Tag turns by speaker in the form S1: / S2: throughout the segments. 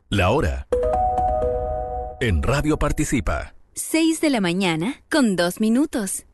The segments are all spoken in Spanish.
S1: La hora. En Radio Participa.
S2: 6 de la mañana con 2 minutos.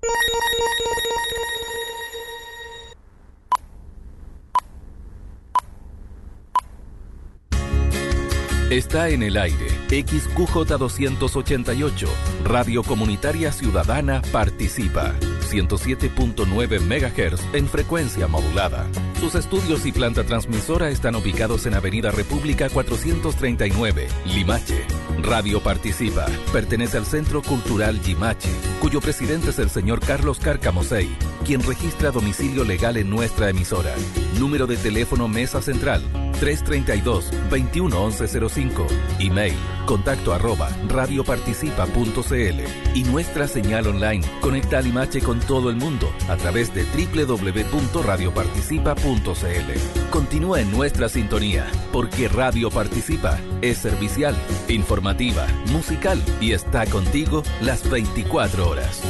S1: Está en el aire XQJ 288, Radio Comunitaria Ciudadana Participa, 107.9 MHz en frecuencia modulada. Sus estudios y planta transmisora están ubicados en Avenida República 439, Limache. Radio Participa pertenece al Centro Cultural Limache, cuyo presidente es el señor Carlos Cárcamo-Sey, quien registra domicilio legal en nuestra emisora. Número de teléfono Mesa Central 332-211105. Email contacto@radioparticipa.cl y nuestra señal online conecta a Limache con todo el mundo a través de www.radioparticipa.cl. Continúa en nuestra sintonía porque Radio Participa es servicial, informativa, musical y está contigo las 24 horas.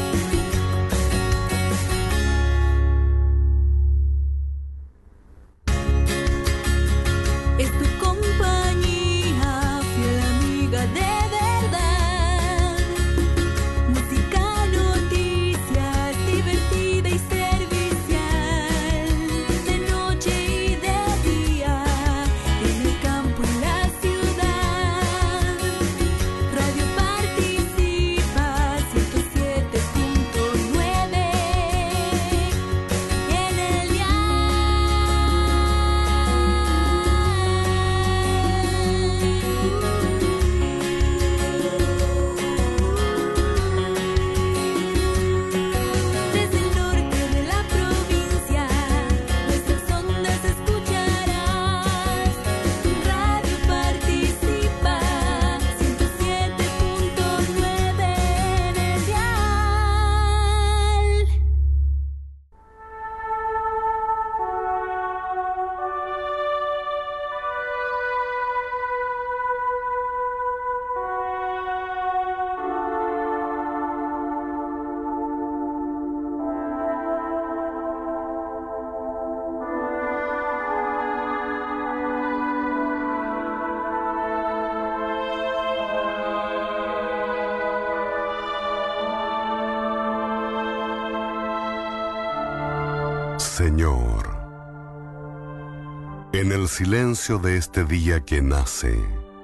S3: Señor, en el silencio de este día que nace,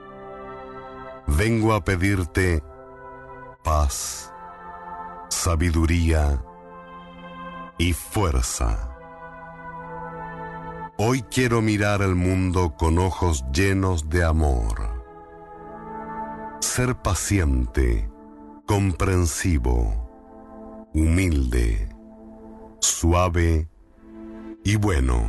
S3: vengo a pedirte paz, sabiduría y fuerza. Hoy quiero mirar el mundo con ojos llenos de amor, ser paciente, comprensivo, humilde, suave y bueno.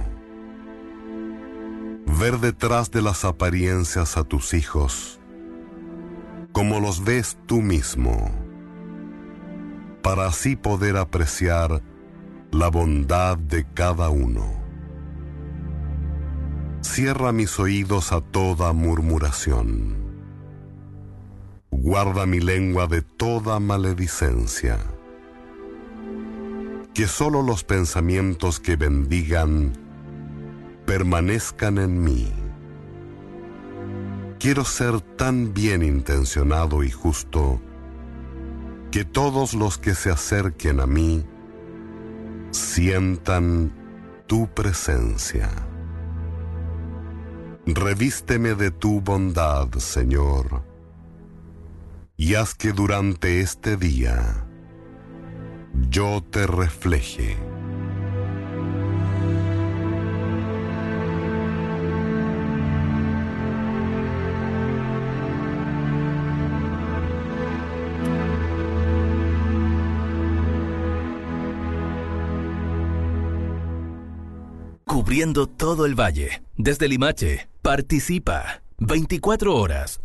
S3: Ver detrás de las apariencias a tus hijos como los ves tú mismo, para así poder apreciar la bondad de cada uno. Cierra mis oídos a toda murmuración. Guarda mi lengua de toda maledicencia. Que solo los pensamientos que bendigan permanezcan en mí. Quiero ser tan bien intencionado y justo que todos los que se acerquen a mí sientan tu presencia. Revísteme de tu bondad, Señor, y haz que durante este día yo te refleje.
S1: Cubriendo todo el valle, desde Limache, Participa, 24 horas.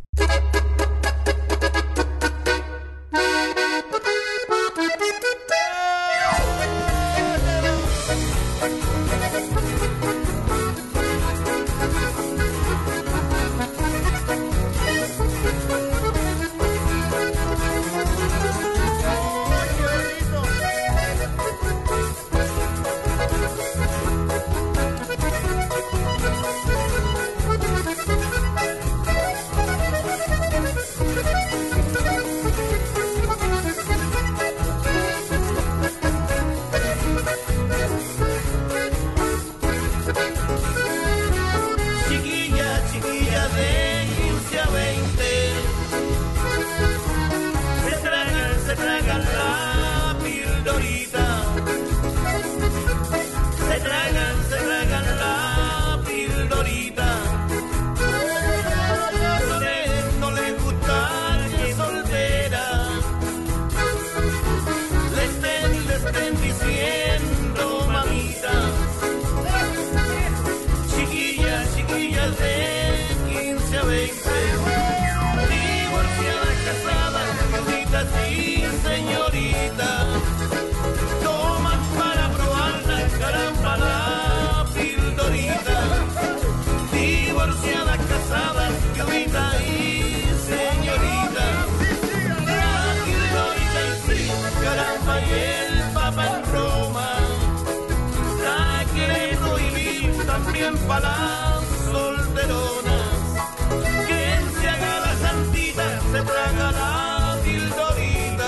S4: 20. Divorciada, casada, viudita, sí, señorita. Toman para probarla, caramba, la pildorita. Divorciada, casada, viudita y señorita. La pildorita y sí, caramba, y el Papa en Roma. La quiero y también para las solteronas. Quien se haga la santita se traga la pildorita.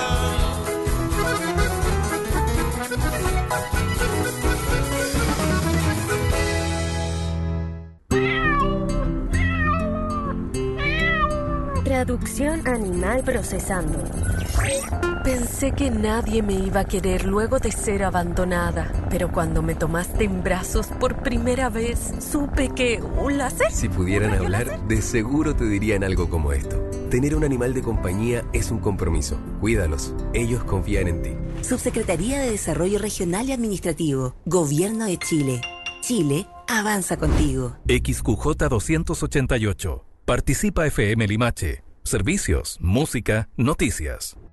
S5: Traducción animal procesando. Pensé que nadie me iba a querer luego de ser abandonada, pero cuando me tomaste en brazos por primera vez, supe que un láser.
S6: Si pudieran hablar, de seguro te dirían algo como esto. Tener un animal de compañía es un compromiso. Cuídalos, ellos confían en ti.
S7: Subsecretaría de Desarrollo Regional y Administrativo, Gobierno de Chile. Chile avanza contigo.
S1: XQJ 288. Participa FM Limache. Servicios, música, noticias.